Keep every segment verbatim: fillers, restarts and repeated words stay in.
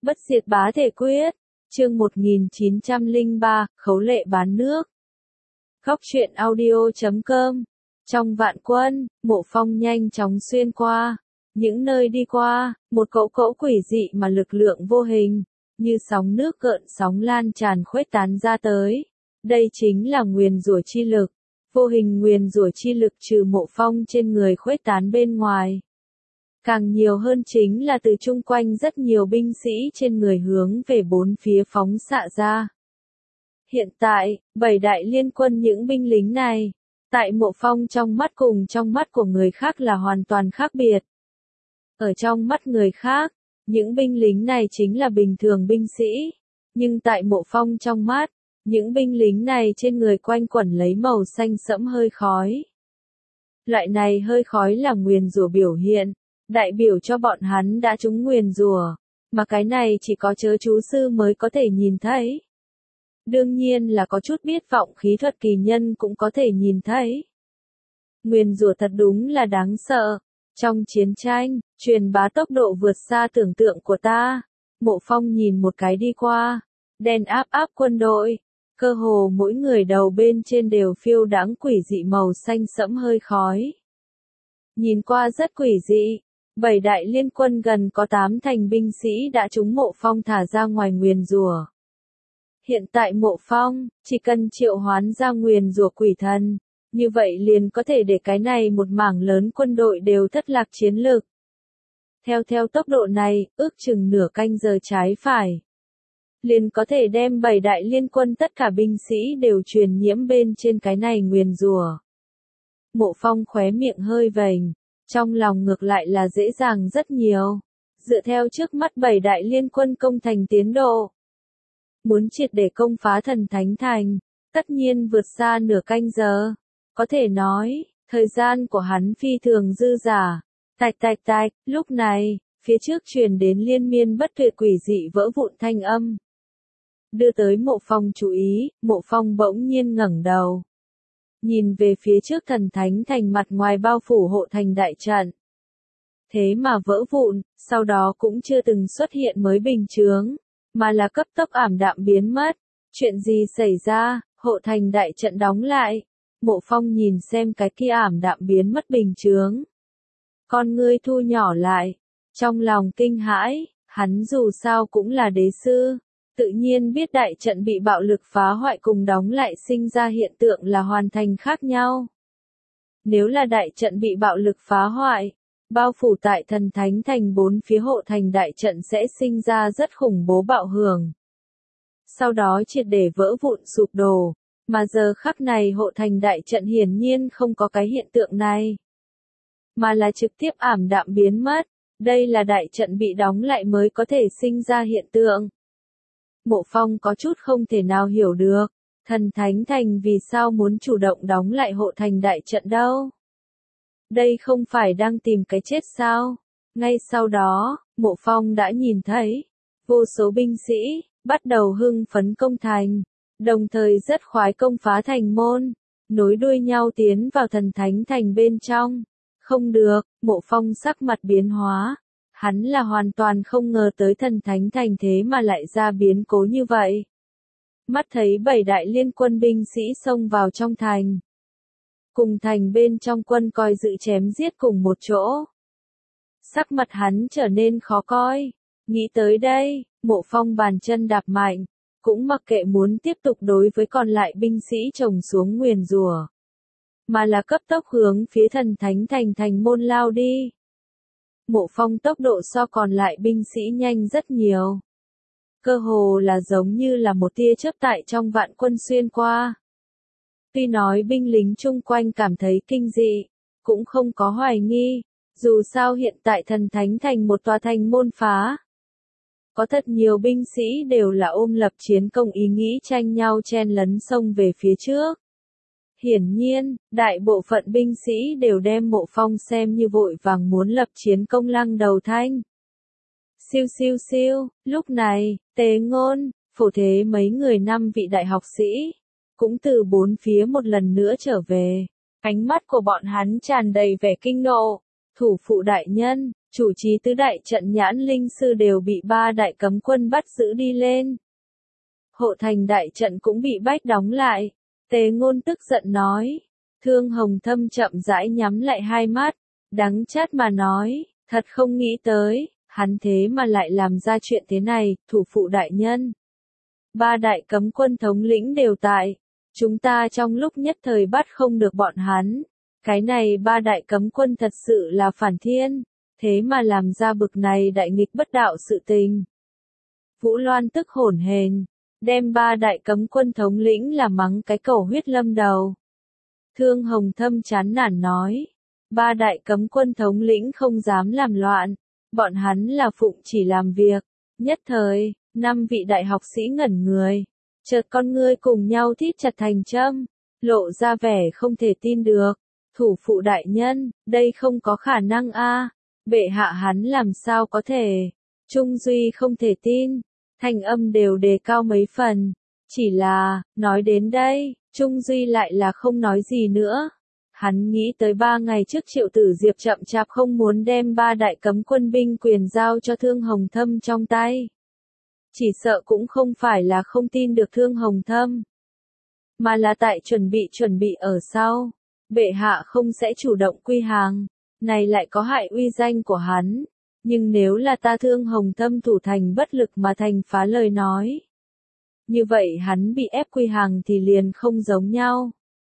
Bất diệt bá thể quyết, chương một nghìn chín trăm lẻ ba, khấu lệ bán nước. Góc truyện audio chấm com. Trong vạn quân, Mộ Phong nhanh chóng xuyên qua. Những nơi đi qua, một cỗ cỗ quỷ dị mà lực lượng vô hình, như sóng nước gợn sóng lan tràn khuếch tán ra tới. Đây chính là nguyền rủa chi lực. Vô hình nguyền rủa chi lực trừ Mộ Phong trên người khuếch tán bên ngoài. Càng nhiều hơn chính là từ chung quanh rất nhiều binh sĩ trên người hướng về bốn phía phóng xạ ra. Hiện tại, bảy đại liên quân những binh lính này, tại Mộ Phong trong mắt cùng trong mắt của người khác là hoàn toàn khác biệt. Ở trong mắt người khác, những binh lính này chính là bình thường binh sĩ, nhưng tại Mộ Phong trong mắt, những binh lính này trên người quanh quẩn lấy màu xanh sẫm hơi khói. Loại này hơi khói là nguyền rủa biểu hiện, đại biểu cho bọn hắn đã trúng nguyền rủa, mà cái này chỉ có chớ chú sư mới có thể nhìn thấy. Đương nhiên là có chút biết vọng khí thuật kỳ nhân cũng có thể nhìn thấy. Nguyền rủa thật đúng là đáng sợ. Trong chiến tranh, truyền bá tốc độ vượt xa tưởng tượng của ta. Mộ Phong nhìn một cái đi qua, đen áp áp quân đội, cơ hồ mỗi người đầu bên trên đều phiêu đãng quỷ dị màu xanh sẫm hơi khói. Nhìn qua rất quỷ dị. Bảy đại liên quân gần có tám thành binh sĩ đã trúng Mộ Phong thả ra ngoài nguyền rủa. Hiện tại Mộ Phong, chỉ cần triệu hoán ra nguyền rủa quỷ thần, như vậy liền có thể để cái này một mảng lớn quân đội đều thất lạc chiến lực. Theo theo tốc độ này, ước chừng nửa canh giờ trái phải. Liền có thể đem bảy đại liên quân tất cả binh sĩ đều truyền nhiễm bên trên cái này nguyền rủa. Mộ Phong khóe miệng hơi vểnh. Trong lòng ngược lại là dễ dàng rất nhiều. Dựa theo trước mắt bảy đại liên quân công thành tiến độ. Muốn triệt để công phá thần thánh thành, tất nhiên vượt xa nửa canh giờ. Có thể nói, thời gian của hắn phi thường dư giả. Tạch tạch tạch, lúc này, phía trước truyền đến liên miên bất tuyệt quỷ dị vỡ vụn thanh âm. Đưa tới Mộ Phong chú ý, Mộ Phong bỗng nhiên ngẩng đầu. Nhìn về phía trước thần thánh thành mặt ngoài bao phủ hộ thành đại trận. Thế mà vỡ vụn, sau đó cũng chưa từng xuất hiện mới bình chướng, mà là cấp tốc ảm đạm biến mất. Chuyện gì xảy ra, hộ thành đại trận đóng lại. Mộ Phong nhìn xem cái kia ảm đạm biến mất bình chướng. Con ngươi thu nhỏ lại, trong lòng kinh hãi, hắn dù sao cũng là đế sư. Tự nhiên biết đại trận bị bạo lực phá hoại cùng đóng lại sinh ra hiện tượng là hoàn thành khác nhau. Nếu là đại trận bị bạo lực phá hoại, bao phủ tại thần thánh thành bốn phía hộ thành đại trận sẽ sinh ra rất khủng bố bạo hưởng. Sau đó triệt để vỡ vụn sụp đổ, mà giờ khắc này hộ thành đại trận hiển nhiên không có cái hiện tượng này, mà là trực tiếp ảm đạm biến mất. Đây là đại trận bị đóng lại mới có thể sinh ra hiện tượng. Mộ Phong có chút không thể nào hiểu được, thần thánh thành vì sao muốn chủ động đóng lại hộ thành đại trận đâu. Đây không phải đang tìm cái chết sao? Ngay sau đó, Mộ Phong đã nhìn thấy, vô số binh sĩ, bắt đầu hưng phấn công thành, đồng thời rất khoái công phá thành môn, nối đuôi nhau tiến vào thần thánh thành bên trong. Không được, Mộ Phong sắc mặt biến hóa. Hắn là hoàn toàn không ngờ tới thần thánh thành thế mà lại ra biến cố như vậy. Mắt thấy bảy đại liên quân binh sĩ xông vào trong thành. Cùng thành bên trong quân coi dự chém giết cùng một chỗ. Sắc mặt hắn trở nên khó coi. Nghĩ tới đây, Mộ Phong bàn chân đạp mạnh. Cũng mặc kệ muốn tiếp tục đối với còn lại binh sĩ chồng xuống nguyền rủa, mà là cấp tốc hướng phía thần thánh thành thành môn lao đi. Mộ Phong tốc độ so còn lại binh sĩ nhanh rất nhiều. Cơ hồ là giống như là một tia chớp tại trong vạn quân xuyên qua. Tuy nói binh lính chung quanh cảm thấy kinh dị, cũng không có hoài nghi, dù sao hiện tại thần thánh thành một tòa thành môn phá. Có thật nhiều binh sĩ đều là ôm lập chiến công ý nghĩ tranh nhau chen lấn xông về phía trước. Hiển nhiên, đại bộ phận binh sĩ đều đem Mộ Phong xem như vội vàng muốn lập chiến công lăng đầu thanh. Siêu siêu siêu, lúc này, Tế Ngôn, Phổ Thế mấy người năm vị đại học sĩ, cũng từ bốn phía một lần nữa trở về. Ánh mắt của bọn hắn tràn đầy vẻ kinh nộ. Thủ phụ đại nhân, chủ trì tứ đại trận nhãn linh sư đều bị ba đại cấm quân bắt giữ đi lên. Hộ thành đại trận cũng bị bách đóng lại. Tề Ngôn tức giận nói. Thương Hồng Thâm chậm rãi nhắm lại hai mắt, đắng chát mà nói, thật không nghĩ tới, hắn thế mà lại làm ra chuyện thế này, thủ phụ đại nhân. Ba đại cấm quân thống lĩnh đều tại, chúng ta trong lúc nhất thời bắt không được bọn hắn. Cái này ba đại cấm quân thật sự là phản thiên, thế mà làm ra bực này đại nghịch bất đạo sự tình. Vũ Loan tức hổn hển, đem ba đại cấm quân thống lĩnh là mắng cái cầu huyết lâm đầu. Thương Hồng Thâm chán nản nói, ba đại cấm quân thống lĩnh không dám làm loạn, bọn hắn là phụng chỉ làm việc. Nhất thời, năm vị đại học sĩ ngẩn người, chợt con ngươi cùng nhau thít chặt thành châm, lộ ra vẻ không thể tin được. Thủ phụ đại nhân, đây không có khả năng a, bệ hạ hắn làm sao có thể. Trung Duy không thể tin, thanh âm đều đề cao mấy phần. Chỉ là, nói đến đây, Trung Duy lại là không nói gì nữa. Hắn nghĩ tới ba ngày trước Triệu Tử Diệp chậm chạp không muốn đem ba đại cấm quân binh quyền giao cho Thương Hồng Thâm trong tay. Chỉ sợ cũng không phải là không tin được Thương Hồng Thâm, mà là tại chuẩn bị chuẩn bị ở sau. Bệ hạ không sẽ chủ động quy hàng, này lại có hại uy danh của hắn. Nhưng nếu là ta Thương Hồng Thâm thủ thành bất lực mà thành phá lời nói, như vậy hắn bị ép quy hàng thì liền không giống nhau.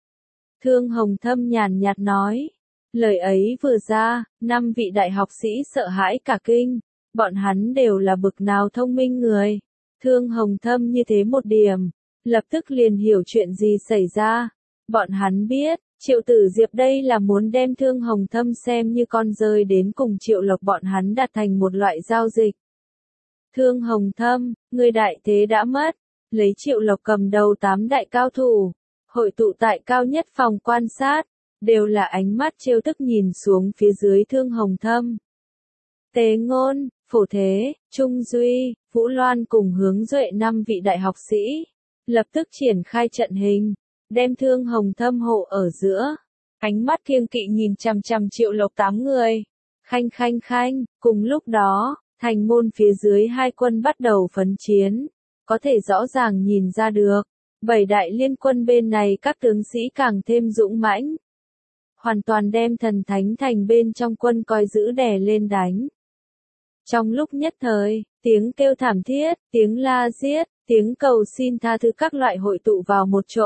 Thương Hồng Thâm nhàn nhạt nói, lời ấy vừa ra, năm vị đại học sĩ sợ hãi cả kinh, bọn hắn đều là bực nào thông minh người. Thương Hồng Thâm như thế một điểm, lập tức liền hiểu chuyện gì xảy ra. Bọn hắn biết, Triệu Tử Diệp đây là muốn đem Thương Hồng Thâm xem như con rơi đến cùng Triệu Lộc bọn hắn đạt thành một loại giao dịch. Thương Hồng Thâm, người đại thế đã mất, lấy Triệu Lộc cầm đầu tám đại cao thủ, hội tụ tại cao nhất phòng quan sát, đều là ánh mắt trêu tức nhìn xuống phía dưới Thương Hồng Thâm. Tề Ngôn, Phổ Thế, Trung Duy, Vũ Loan cùng hướng duệ năm vị đại học sĩ, lập tức triển khai trận hình, đem Thương Hồng Thâm hộ ở giữa. Ánh mắt kiêng kỵ nhìn chằm chằm Triệu Lộc tám người. Khanh khanh khanh, cùng lúc đó, thành môn phía dưới hai quân bắt đầu phấn chiến. Có thể rõ ràng nhìn ra được, bảy đại liên quân bên này các tướng sĩ càng thêm dũng mãnh. Hoàn toàn đem Thần Thánh Thành bên trong quân coi giữ đè lên đánh. Trong lúc nhất thời, tiếng kêu thảm thiết, tiếng la giết, tiếng cầu xin tha thứ các loại hội tụ vào một chỗ.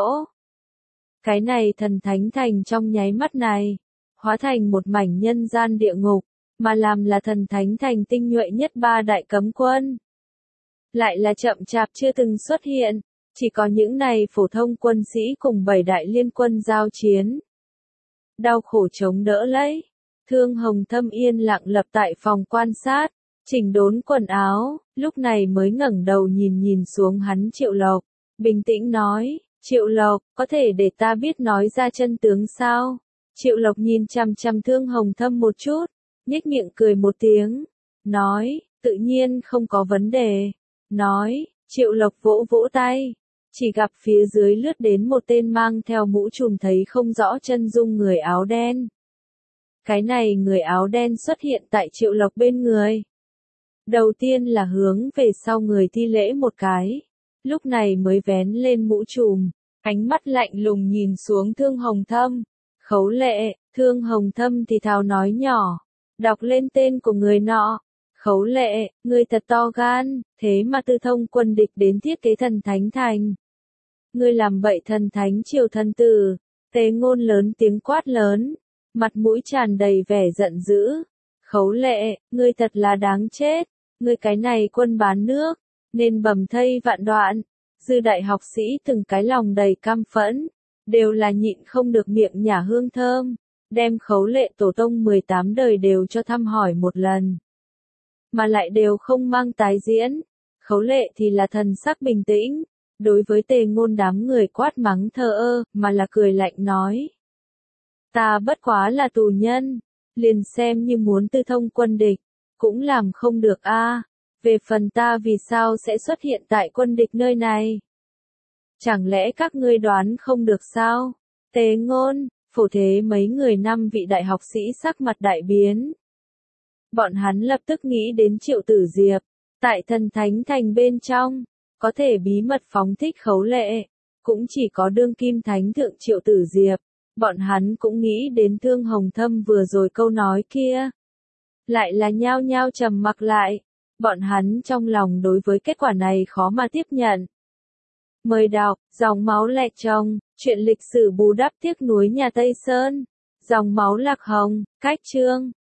Cái này Thần Thánh Thành trong nháy mắt này, hóa thành một mảnh nhân gian địa ngục, mà làm là Thần Thánh Thành tinh nhuệ nhất ba đại cấm quân. Lại là chậm chạp chưa từng xuất hiện, chỉ có những này phổ thông quân sĩ cùng bảy đại liên quân giao chiến. Đau khổ chống đỡ lấy, Thương Hồng Thâm yên lặng lập tại phòng quan sát, chỉnh đốn quần áo, lúc này mới ngẩng đầu nhìn nhìn xuống hắn Triệu Lộc, bình tĩnh nói, Triệu Lộc, có thể để ta biết nói ra chân tướng sao? Triệu Lộc nhìn chằm chằm Thương Hồng Thâm một chút, nhếch miệng cười một tiếng, nói, tự nhiên không có vấn đề. Nói, Triệu Lộc vỗ vỗ tay, chỉ gặp phía dưới lướt đến một tên mang theo mũ trùm thấy không rõ chân dung người áo đen. Cái này người áo đen xuất hiện tại Triệu Lộc bên người. Đầu tiên là hướng về sau người thi lễ một cái, lúc này mới vén lên mũ trùm, ánh mắt lạnh lùng nhìn xuống Thương Hồng Thâm. Khấu Lệ, Thương Hồng Thâm thì thào nói nhỏ, đọc lên tên của người nọ. Khấu Lệ, ngươi thật to gan, thế mà tư thông quân địch đến thiết kế Thần Thánh Thành. Ngươi làm bậy Thần Thánh Triều thần tử. Tề Ngôn lớn tiếng quát lớn, mặt mũi tràn đầy vẻ giận dữ. Khấu Lệ, ngươi thật là đáng chết, ngươi cái này quân bán nước, nên bầm thây vạn đoạn. Dư đại học sĩ từng cái lòng đầy căm phẫn, đều là nhịn không được miệng nhả hương thơm, đem Khấu Lệ tổ tông mười tám đời đều cho thăm hỏi một lần. Mà lại đều không mang tái diễn. Khấu Lệ thì là thần sắc bình tĩnh, đối với Tề Ngôn đám người quát mắng thờ ơ, mà là cười lạnh nói. Ta bất quá là tù nhân, liền xem như muốn tư thông quân địch, cũng làm không được a. À. Về phần ta vì sao sẽ xuất hiện tại quân địch nơi này? Chẳng lẽ các ngươi đoán không được sao? Tề Ngôn, Phổ Thế mấy người năm vị đại học sĩ sắc mặt đại biến. bọn hắn lập tức nghĩ đến Triệu Tử Diệp, tại Thần Thánh Thành bên trong, có thể bí mật phóng thích Khấu Lệ, cũng chỉ có đương kim thánh thượng Triệu Tử Diệp, bọn hắn cũng nghĩ đến Thương Hồng Thâm vừa rồi câu nói kia. Lại là nhao nhao trầm mặc lại, bọn hắn trong lòng đối với kết quả này khó mà tiếp nhận. Mời đọc, Dòng máu lệ chồng, chuyện lịch sử bù đắp tiếc nuối nhà Tây Sơn, Dòng máu lạc hồng, cách chương.